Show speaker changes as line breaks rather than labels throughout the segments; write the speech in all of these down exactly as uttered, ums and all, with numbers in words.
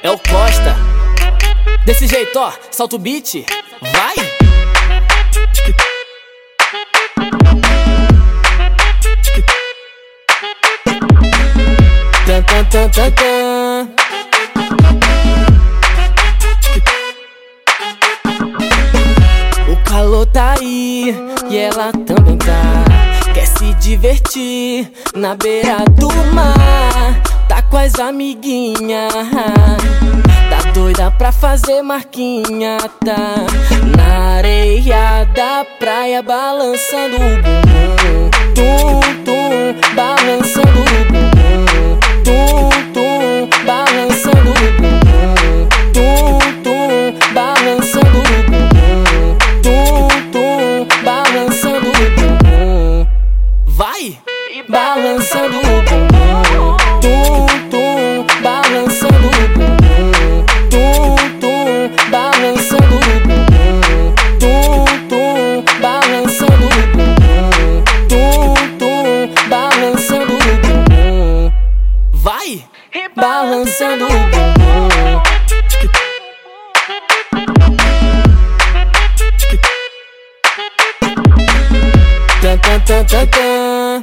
É o Costa. Desse jeito, ó, solta o beat. Vai! Tan, tan, tan, tan, tan. O calor tá aí e ela também tá. Quer se divertir na beira do mar. Tá com as amiguinhas, tá doida pra fazer marquinha. Tá na areia da praia balançando o bumbum. Tum, tum, balançando o bumbum. Tum, tum, balançando o bumbum. Tum, tum, balançando o bumbum. Tum, tum, balançando o bumbum. Vai! Balançando o bumbum. Tum, tum, balançando o bumbum. Tum, tum, balançando o bumbum. Tum, tum, balançando o bumbum. Tum, tum, balançando o bumbum. Vai! Balançando o bumbum. Tan, tan, tan, tan, tan.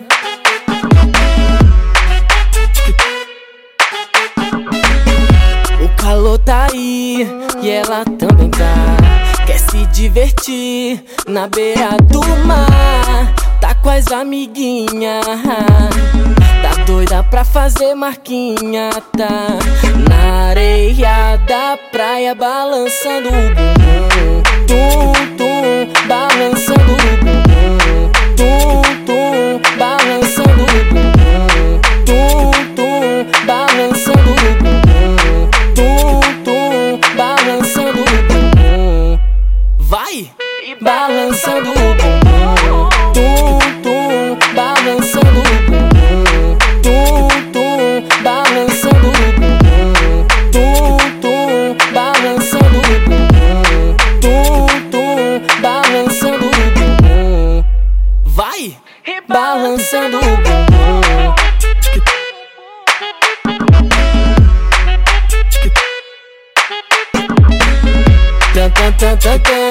O calor tá aí e ela também tá. Quer se divertir na beira do mar. Tá com as amiguinhas, tá doida pra fazer marquinha. Tá na areia da praia balançando o bumbum. Tum, tum, balançando o bumbum. Tum, tum, balançando o bumbum. Tum, tum, balançando o bumbum. Tum, tum, balançando o bumbum. Vai! Balançando o bumbum. Tum, tum, balançando o bumbum. Tum, tum, balançando o bumbum. Tum, tum, balançando o bumbum. Tum, tum, balançando o bumbum. Vai! Balançando o bumbum. Tan, tan, tan, tan, tan.